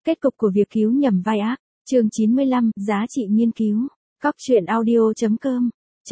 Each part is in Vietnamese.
Kết cục của việc cứu nhầm vai ác. Chương 95, giá trị nghiên cứu. Cóc truyện audio.com.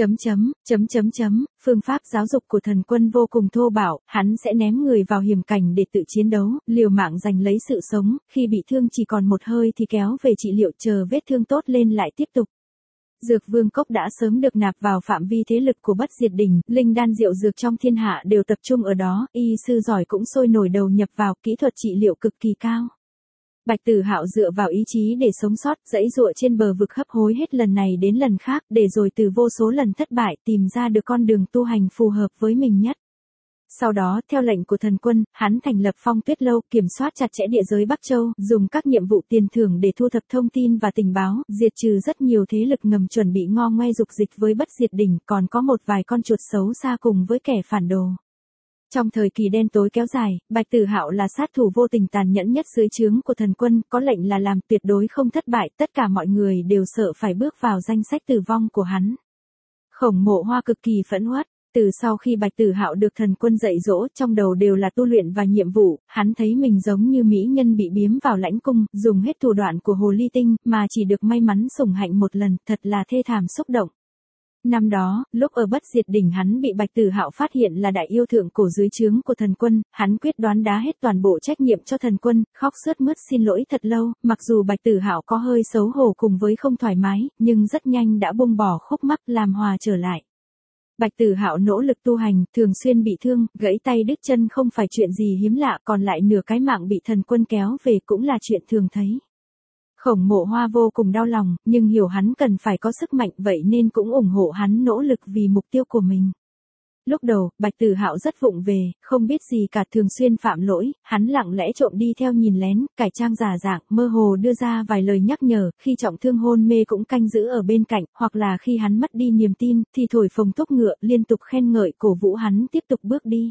Phương pháp giáo dục của thần quân vô cùng thô bạo, hắn sẽ ném người vào hiểm cảnh để tự chiến đấu, liều mạng giành lấy sự sống, khi bị thương chỉ còn một hơi thì kéo về trị liệu, chờ vết thương tốt lên lại tiếp tục. Dược vương cốc đã sớm được nạp vào phạm vi thế lực của Bất Diệt Đỉnh, linh đan diệu dược trong thiên hạ đều tập trung ở đó, y sư giỏi cũng sôi nổi đầu nhập vào, kỹ thuật trị liệu cực kỳ cao. Bạch Tử Hạo dựa vào ý chí để sống sót, giãy giụa trên bờ vực hấp hối hết lần này đến lần khác, để rồi từ vô số lần thất bại tìm ra được con đường tu hành phù hợp với mình nhất. Sau đó, theo lệnh của thần quân, hắn thành lập Phong Tuyết Lâu, kiểm soát chặt chẽ địa giới Bắc Châu, dùng các nhiệm vụ tiền thưởng để thu thập thông tin và tình báo, diệt trừ rất nhiều thế lực ngầm chuẩn bị ngo ngoe dục dịch với Bất Diệt Đỉnh, còn có một vài con chuột xấu xa cùng với kẻ phản đồ. Trong thời kỳ đen tối kéo dài, Bạch Tử Hạo là sát thủ vô tình tàn nhẫn nhất dưới trướng của thần quân, có lệnh là làm, tuyệt đối không thất bại, tất cả mọi người đều sợ phải bước vào danh sách tử vong của hắn. Khổng Mộ Hoa cực kỳ phẫn uất. Từ sau khi Bạch Tử Hạo được thần quân dạy dỗ, trong đầu đều là tu luyện và nhiệm vụ, hắn thấy mình giống như mỹ nhân bị biếm vào lãnh cung, dùng hết thủ đoạn của hồ ly tinh, mà chỉ được may mắn sủng hạnh một lần, thật là thê thảm xúc động. Năm đó, lúc ở Bất Diệt Đỉnh hắn bị Bạch Tử Hạo phát hiện là đại yêu thượng cổ dưới trướng của thần quân, hắn quyết đoán đá hết toàn bộ trách nhiệm cho thần quân, khóc sướt mướt xin lỗi thật lâu, mặc dù Bạch Tử Hạo có hơi xấu hổ cùng với không thoải mái, nhưng rất nhanh đã buông bỏ khúc mắc, làm hòa trở lại. Bạch Tử Hạo nỗ lực tu hành, thường xuyên bị thương, gãy tay đứt chân không phải chuyện gì hiếm lạ, còn lại nửa cái mạng bị thần quân kéo về cũng là chuyện thường thấy. Khổng Mộ Hoa vô cùng đau lòng, nhưng hiểu hắn cần phải có sức mạnh, vậy nên cũng ủng hộ hắn nỗ lực vì mục tiêu của mình. Lúc đầu, Bạch Tử Hạo rất vụng về, không biết gì cả, thường xuyên phạm lỗi, hắn lặng lẽ trộm đi theo nhìn lén, cải trang giả dạng, mơ hồ đưa ra vài lời nhắc nhở, khi trọng thương hôn mê cũng canh giữ ở bên cạnh, hoặc là khi hắn mất đi niềm tin, thì thổi phồng thúc ngựa, liên tục khen ngợi cổ vũ hắn tiếp tục bước đi.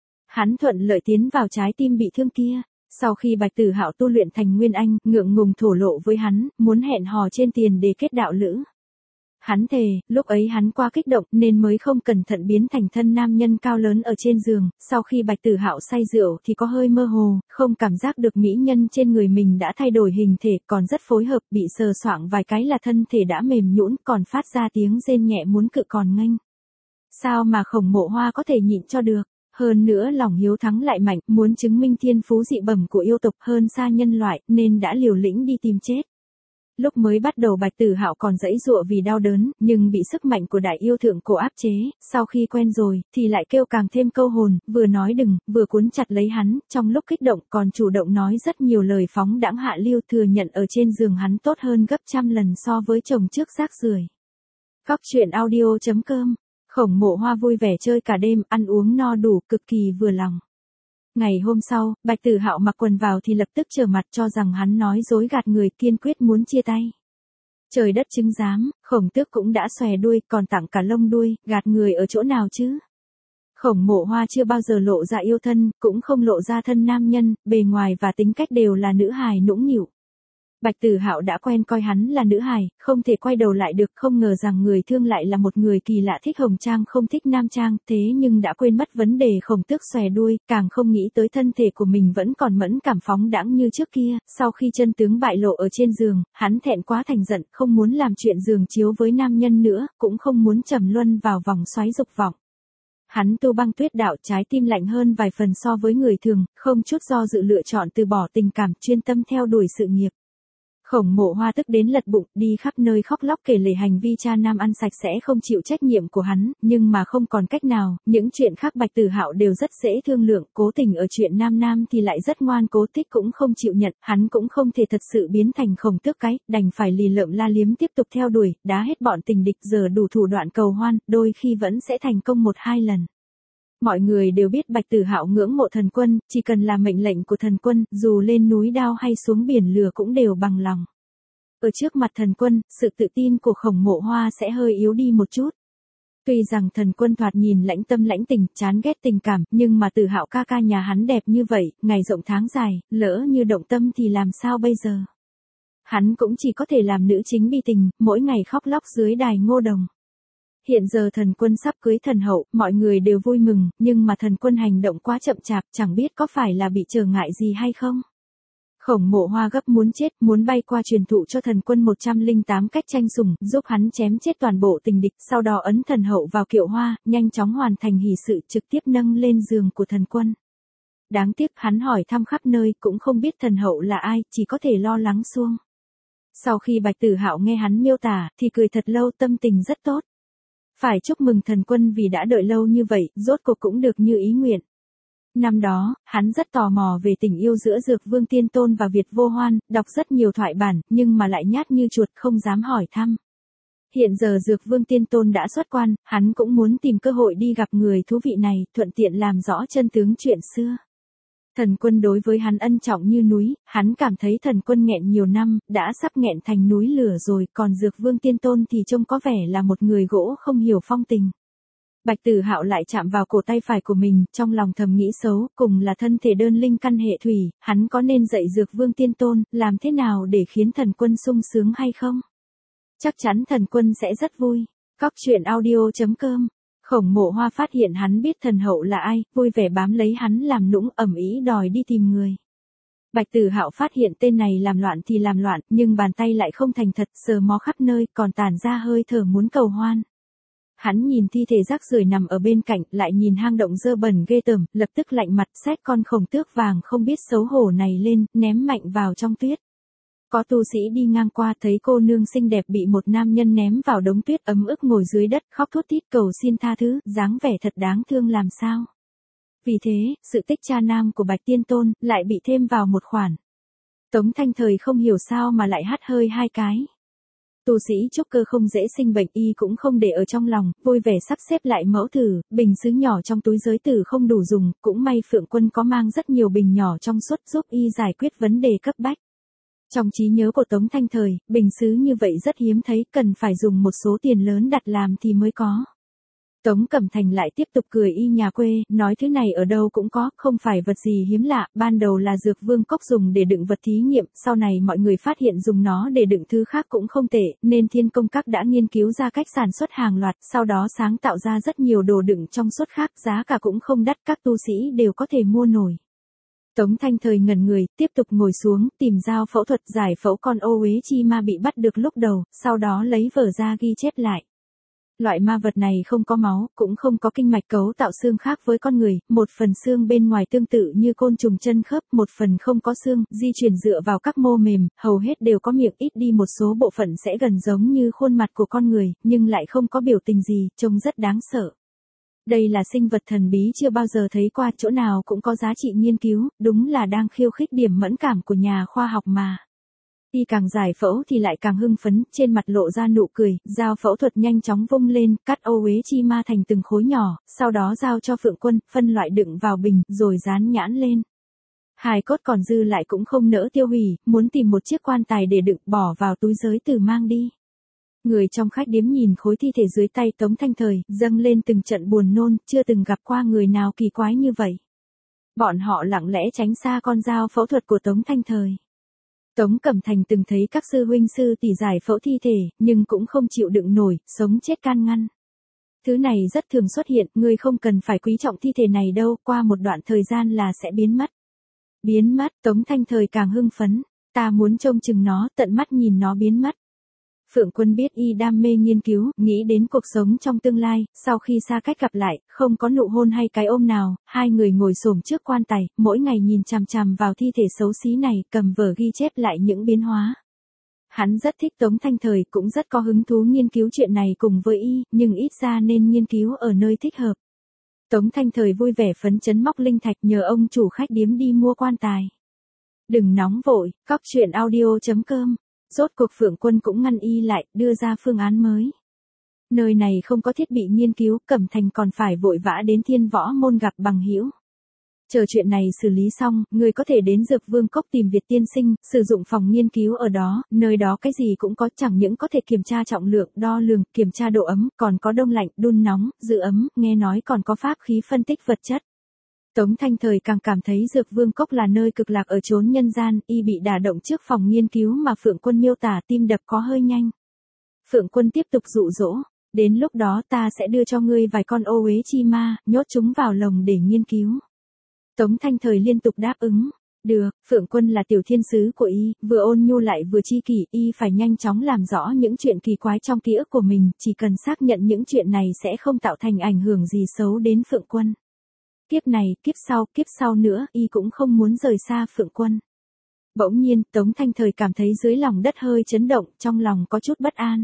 Hắn thuận lợi tiến vào trái tim bị thương kia. Sau khi Bạch Tử Hạo tu luyện thành Nguyên Anh, ngượng ngùng thổ lộ với hắn, muốn hẹn hò trên tiền để kết đạo lữ. Hắn thề, lúc ấy hắn quá kích động nên mới không cẩn thận biến thành thân nam nhân cao lớn ở trên giường, sau khi Bạch Tử Hạo say rượu thì có hơi mơ hồ, không cảm giác được mỹ nhân trên người mình đã thay đổi hình thể, còn rất phối hợp, bị sờ soạng vài cái là thân thể đã mềm nhũn, còn phát ra tiếng rên nhẹ muốn cự còn nghênh. Sao mà Khổng Mộ Hoa có thể nhịn cho được? Hơn nữa lòng hiếu thắng lại mạnh, muốn chứng minh thiên phú dị bẩm của yêu tộc hơn xa nhân loại, nên đã liều lĩnh đi tìm chết. Lúc mới bắt đầu Bạch Tử Hạo còn giãy giụa vì đau đớn, nhưng bị sức mạnh của đại yêu thượng cổ áp chế, sau khi quen rồi, thì lại kêu càng thêm câu hồn, vừa nói đừng, vừa cuốn chặt lấy hắn, trong lúc kích động còn chủ động nói rất nhiều lời phóng đãng hạ lưu, thừa nhận ở trên giường hắn tốt hơn gấp trăm lần so với chồng trước rác rưởi. Cóc truyện audio.com. Khổng Mộ Hoa vui vẻ chơi cả đêm, ăn uống no đủ, cực kỳ vừa lòng. Ngày hôm sau, Bạch Tử Hạo mặc quần vào thì lập tức trở mặt, cho rằng hắn nói dối gạt người, kiên quyết muốn chia tay. Trời đất chứng giám, Khổng Tước cũng đã xòe đuôi, còn tặng cả lông đuôi, gạt người ở chỗ nào chứ? Khổng Mộ Hoa chưa bao giờ lộ ra yêu thân, cũng không lộ ra thân nam nhân, bề ngoài và tính cách đều là nữ hài nũng nịu. Bạch Tử Hạo đã quen coi hắn là nữ hài, không thể quay đầu lại được, không ngờ rằng người thương lại là một người kỳ lạ, thích hồng trang không thích nam trang, thế nhưng đã quên mất vấn đề Khổng Tước xòe đuôi, càng không nghĩ tới thân thể của mình vẫn còn mẫn cảm phóng đãng như trước kia. Sau khi chân tướng bại lộ ở trên giường, hắn thẹn quá thành giận, không muốn làm chuyện giường chiếu với nam nhân nữa, cũng không muốn trầm luân vào vòng xoáy dục vọng. Hắn tu Băng Tuyết đạo, trái tim lạnh hơn vài phần so với người thường, không chút do dự lựa chọn từ bỏ tình cảm, chuyên tâm theo đuổi sự nghiệp. Khổng Mộ Hoa tức đến lật bụng, đi khắp nơi khóc lóc kể lể hành vi cha nam ăn sạch sẽ không chịu trách nhiệm của hắn, nhưng mà không còn cách nào, những chuyện khác Bạch Tử Hạo đều rất dễ thương lượng, cố tình ở chuyện nam thì lại rất ngoan cố, tích cũng không chịu nhận, hắn cũng không thể thật sự biến thành Khổng Tước cái, đành phải lì lợm la liếm tiếp tục theo đuổi, đá hết bọn tình địch, giờ đủ thủ đoạn cầu hoan, đôi khi vẫn sẽ thành công một hai lần. Mọi người đều biết Bạch Tử Hạo ngưỡng mộ thần quân, chỉ cần là mệnh lệnh của thần quân, dù lên núi đao hay xuống biển lửa cũng đều bằng lòng. Ở trước mặt thần quân, sự tự tin của Khổng Mộ Hoa sẽ hơi yếu đi một chút. Tuy rằng thần quân thoạt nhìn lãnh tâm lãnh tình, chán ghét tình cảm, nhưng mà Tử Hạo ca ca nhà hắn đẹp như vậy, ngày rộng tháng dài, lỡ như động tâm thì làm sao bây giờ? Hắn cũng chỉ có thể làm nữ chính bi tình, mỗi ngày khóc lóc dưới đài Ngô Đồng. Hiện giờ thần quân sắp cưới thần hậu, mọi người đều vui mừng, nhưng mà thần quân hành động quá chậm chạp, chẳng biết có phải là bị trở ngại gì hay không. Khổng Mộ Hoa gấp muốn chết, muốn bay qua truyền thụ cho thần quân 108 cách tranh sủng, giúp hắn chém chết toàn bộ tình địch, sau đó ấn thần hậu vào kiệu hoa, nhanh chóng hoàn thành hỷ sự trực tiếp nâng lên giường của thần quân. Đáng tiếc hắn hỏi thăm khắp nơi cũng không biết thần hậu là ai, chỉ có thể lo lắng suông. Sau khi Bạch Tử Hạo nghe hắn miêu tả, thì cười thật lâu, tâm tình rất tốt. Phải chúc mừng thần quân vì đã đợi lâu như vậy, rốt cuộc cũng được như ý nguyện. Năm đó, hắn rất tò mò về tình yêu giữa Dược Vương Tiên Tôn và Việt Vô Hoan, đọc rất nhiều thoại bản, nhưng mà lại nhát như chuột không dám hỏi thăm. Hiện giờ Dược Vương Tiên Tôn đã xuất quan, hắn cũng muốn tìm cơ hội đi gặp người thú vị này, thuận tiện làm rõ chân tướng chuyện xưa. Thần quân đối với hắn ân trọng như núi, hắn cảm thấy thần quân nghẹn nhiều năm, đã sắp nghẹn thành núi lửa rồi, còn Dược Vương Tiên Tôn thì trông có vẻ là một người gỗ không hiểu phong tình. Bạch Tử Hạo lại chạm vào cổ tay phải của mình, trong lòng thầm nghĩ xấu, cùng là thân thể đơn linh căn hệ thủy, hắn có nên dạy Dược Vương Tiên Tôn, làm thế nào để khiến thần quân sung sướng hay không? Chắc chắn thần quân sẽ rất vui. Cóc truyện audio.com. Khổng Mộ Hoa phát hiện hắn biết thần hậu là ai, vui vẻ bám lấy hắn làm nũng, ầm ĩ đòi đi tìm người. Bạch Tử Hạo phát hiện tên này làm loạn thì làm loạn, nhưng bàn tay lại không thành thật, sờ mó khắp nơi, còn tản ra hơi thở muốn cầu hoan. Hắn nhìn thi thể rác rưởi nằm ở bên cạnh, lại nhìn hang động dơ bẩn ghê tởm, lập tức lạnh mặt xách con khổng tước vàng không biết xấu hổ này lên, ném mạnh vào trong tuyết. Có tu sĩ đi ngang qua thấy cô nương xinh đẹp bị một nam nhân ném vào đống tuyết ấm ức ngồi dưới đất khóc thút thít cầu xin tha thứ, dáng vẻ thật đáng thương làm sao. Vì thế, sự tích cha nam của Bạch Tiên Tôn lại bị thêm vào một khoản. Tống Thanh Thời không hiểu sao mà lại hắt hơi hai cái. Tu sĩ trúc cơ không dễ sinh bệnh, y cũng không để ở trong lòng, vui vẻ sắp xếp lại mẫu thử, bình sứ nhỏ trong túi giới tử không đủ dùng, cũng may Phượng Quân có mang rất nhiều bình nhỏ trong suốt giúp y giải quyết vấn đề cấp bách. Trong trí nhớ của Tống Thanh Thời, bình sứ như vậy rất hiếm thấy, cần phải dùng một số tiền lớn đặt làm thì mới có. Tống Cẩm Thành lại tiếp tục cười y nhà quê, nói thứ này ở đâu cũng có, không phải vật gì hiếm lạ, ban đầu là Dược Vương cốc dùng để đựng vật thí nghiệm, sau này mọi người phát hiện dùng nó để đựng thứ khác cũng không tệ, nên Thiên Công Các đã nghiên cứu ra cách sản xuất hàng loạt, sau đó sáng tạo ra rất nhiều đồ đựng trong suốt khác, giá cả cũng không đắt, các tu sĩ đều có thể mua nổi. Tống Thanh Thời ngẩn người, tiếp tục ngồi xuống, tìm dao phẫu thuật giải phẫu con ô uế chi ma bị bắt được lúc đầu, sau đó lấy vở ra ghi chép lại. Loại ma vật này không có máu, cũng không có kinh mạch cấu tạo xương khác với con người, một phần xương bên ngoài tương tự như côn trùng chân khớp, một phần không có xương, di chuyển dựa vào các mô mềm, hầu hết đều có miệng, ít đi một số bộ phận sẽ gần giống như khuôn mặt của con người, nhưng lại không có biểu tình gì, trông rất đáng sợ. Đây là sinh vật thần bí chưa bao giờ thấy qua, chỗ nào cũng có giá trị nghiên cứu, đúng là đang khiêu khích điểm mẫn cảm của nhà khoa học mà. Y càng giải phẫu thì lại càng hưng phấn, trên mặt lộ ra nụ cười, dao phẫu thuật nhanh chóng vung lên, cắt ô uế chi ma thành từng khối nhỏ, sau đó giao cho Phượng Quân, phân loại đựng vào bình, rồi dán nhãn lên. Hài cốt còn dư lại cũng không nỡ tiêu hủy, muốn tìm một chiếc quan tài để đựng, bỏ vào túi giới tử mang đi. Người trong khách điếm nhìn khối thi thể dưới tay Tống Thanh Thời, dâng lên từng trận buồn nôn, chưa từng gặp qua người nào kỳ quái như vậy. Bọn họ lặng lẽ tránh xa con dao phẫu thuật của Tống Thanh Thời. Tống Cẩm Thành từng thấy các sư huynh sư tỷ giải phẫu thi thể, nhưng cũng không chịu đựng nổi, sống chết can ngăn. Thứ này rất thường xuất hiện, ngươi không cần phải quý trọng thi thể này đâu, qua một đoạn thời gian là sẽ biến mất. Biến mất, Tống Thanh Thời càng hưng phấn, ta muốn trông chừng nó, tận mắt nhìn nó biến mất. Phượng Quân biết y đam mê nghiên cứu, nghĩ đến cuộc sống trong tương lai, sau khi xa cách gặp lại, không có nụ hôn hay cái ôm nào, hai người ngồi xổm trước quan tài, mỗi ngày nhìn chằm chằm vào thi thể xấu xí này, cầm vở ghi chép lại những biến hóa. Hắn rất thích Tống Thanh Thời, cũng rất có hứng thú nghiên cứu chuyện này cùng với y, nhưng ít ra nên nghiên cứu ở nơi thích hợp. Tống Thanh Thời vui vẻ phấn chấn móc linh thạch nhờ ông chủ khách điếm đi mua quan tài. Đừng nóng vội, cóc truyện audio.com. Rốt cuộc Phượng Quân cũng ngăn y lại, đưa ra phương án mới. Nơi này không có thiết bị nghiên cứu, Cẩm Thành còn phải vội vã đến Thiên Võ Môn gặp bằng hữu. Chờ chuyện này xử lý xong, người có thể đến Dược Vương Cốc tìm Việt tiên sinh, sử dụng phòng nghiên cứu ở đó, nơi đó cái gì cũng có, chẳng những có thể kiểm tra trọng lượng, đo lường, kiểm tra độ ấm, còn có đông lạnh, đun nóng, giữ ấm, nghe nói còn có pháp khí phân tích vật chất. Tống Thanh Thời càng cảm thấy Dược Vương Cốc là nơi cực lạc ở chốn nhân gian, y bị đả động trước phòng nghiên cứu mà Phượng Quân miêu tả, tim đập có hơi nhanh. Phượng Quân tiếp tục dụ dỗ, đến lúc đó ta sẽ đưa cho ngươi vài con ô uế chi ma, nhốt chúng vào lồng để nghiên cứu. Tống Thanh Thời liên tục đáp ứng. Được, Phượng Quân là tiểu thiên sứ của y, vừa ôn nhu lại vừa chi kỷ, y phải nhanh chóng làm rõ những chuyện kỳ quái trong ký ức của mình, chỉ cần xác nhận những chuyện này sẽ không tạo thành ảnh hưởng gì xấu đến Phượng Quân. Kiếp này, kiếp sau nữa, y cũng không muốn rời xa Phượng Quân. Bỗng nhiên, Tống Thanh Thời cảm thấy dưới lòng đất hơi chấn động, trong lòng có chút bất an.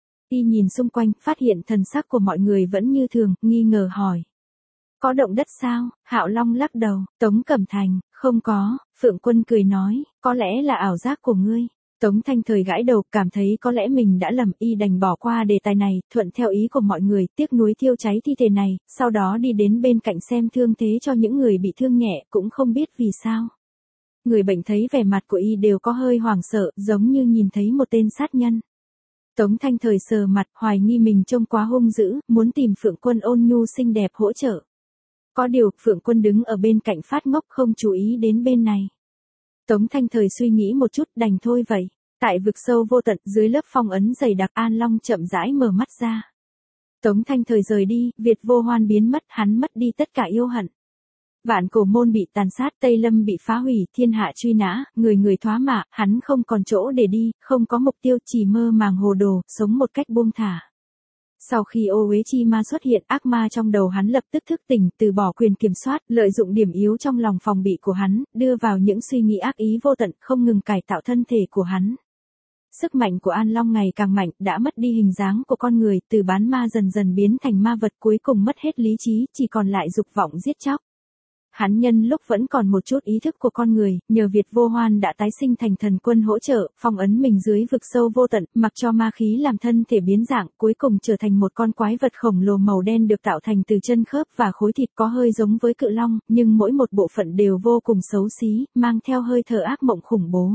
Y nhìn xung quanh, phát hiện thần sắc của mọi người vẫn như thường, nghi ngờ hỏi. Có động đất sao? Hạo Long lắc đầu, Tống Cẩm Thành, không có, Phượng Quân cười nói, có lẽ là ảo giác của ngươi. Tống Thanh Thời gãi đầu, cảm thấy có lẽ mình đã lầm, y đành bỏ qua đề tài này, thuận theo ý của mọi người, tiếc nuối thiêu cháy thi thể này, sau đó đi đến bên cạnh xem thương thế cho những người bị thương nhẹ, cũng không biết vì sao. Người bệnh thấy vẻ mặt của y đều có hơi hoảng sợ, giống như nhìn thấy một tên sát nhân. Tống Thanh Thời sờ mặt, hoài nghi mình trông quá hung dữ, muốn tìm Phượng Quân ôn nhu xinh đẹp hỗ trợ. Có điều, Phượng Quân đứng ở bên cạnh phát ngốc không chú ý đến bên này. Tống Thanh Thời suy nghĩ một chút, đành thôi vậy. Tại vực sâu vô tận, dưới lớp phong ấn dày đặc, An Long chậm rãi mở mắt ra. Tống Thanh Thời rời đi, Việt Vô Hoan biến mất, hắn mất đi tất cả yêu hận. Vạn Cổ Môn bị tàn sát, Tây Lâm bị phá hủy, thiên hạ truy nã, người người thoá mạ, hắn không còn chỗ để đi, không có mục tiêu, chỉ mơ màng hồ đồ, sống một cách buông thả. Sau khi Ô Uế Chi Ma xuất hiện, ác ma trong đầu hắn lập tức thức tỉnh, từ bỏ quyền kiểm soát, lợi dụng điểm yếu trong lòng phòng bị của hắn, đưa vào những suy nghĩ ác ý vô tận, không ngừng cải tạo thân thể của hắn. Sức mạnh của An Long ngày càng mạnh, đã mất đi hình dáng của con người, từ bán ma dần dần biến thành ma vật, cuối cùng mất hết lý trí, chỉ còn lại dục vọng giết chóc. Hắn nhân lúc vẫn còn một chút ý thức của con người, nhờ Việt Vô Hoan đã tái sinh thành thần quân hỗ trợ, phong ấn mình dưới vực sâu vô tận, mặc cho ma khí làm thân thể biến dạng, cuối cùng trở thành một con quái vật khổng lồ màu đen được tạo thành từ chân khớp và khối thịt, có hơi giống với cự long, nhưng mỗi một bộ phận đều vô cùng xấu xí, mang theo hơi thở ác mộng khủng bố.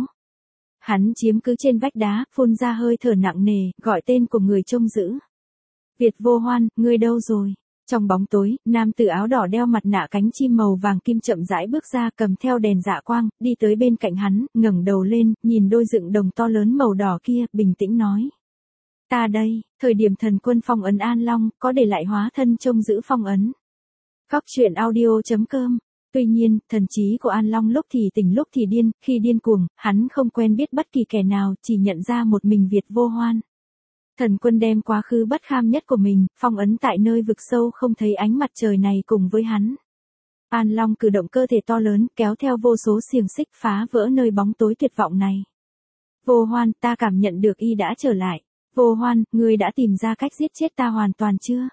Hắn chiếm cứ trên vách đá, phun ra hơi thở nặng nề, gọi tên của người trông giữ. Việt Vô Hoan, ngươi đâu rồi? Trong bóng tối, nam tử áo đỏ đeo mặt nạ cánh chim màu vàng kim chậm rãi bước ra, cầm theo đèn dạ quang, đi tới bên cạnh hắn, ngẩng đầu lên, nhìn đôi dựng đồng to lớn màu đỏ kia, bình tĩnh nói. Ta đây, thời điểm thần quân phong ấn An Long, có để lại hóa thân trông giữ phong ấn. Góc truyện audio.com. Tuy nhiên, thần trí của An Long lúc thì tỉnh lúc thì điên, khi điên cuồng, hắn không quen biết bất kỳ kẻ nào, chỉ nhận ra một mình Việt Vô Hoan. Thần quân đem quá khứ bất kham nhất của mình, phong ấn tại nơi vực sâu không thấy ánh mặt trời này cùng với hắn. An Long cử động cơ thể to lớn, kéo theo vô số xiềng xích phá vỡ nơi bóng tối tuyệt vọng này. Vô Hoan, ta cảm nhận được y đã trở lại. Vô Hoan, ngươi đã tìm ra cách giết chết ta hoàn toàn chưa?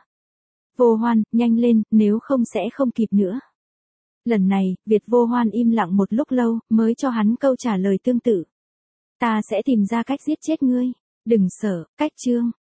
Vô Hoan, nhanh lên, nếu không sẽ không kịp nữa. Lần này, Việt Vô Hoan im lặng một lúc lâu, mới cho hắn câu trả lời tương tự. Ta sẽ tìm ra cách giết chết ngươi. Đừng sợ, cách chương.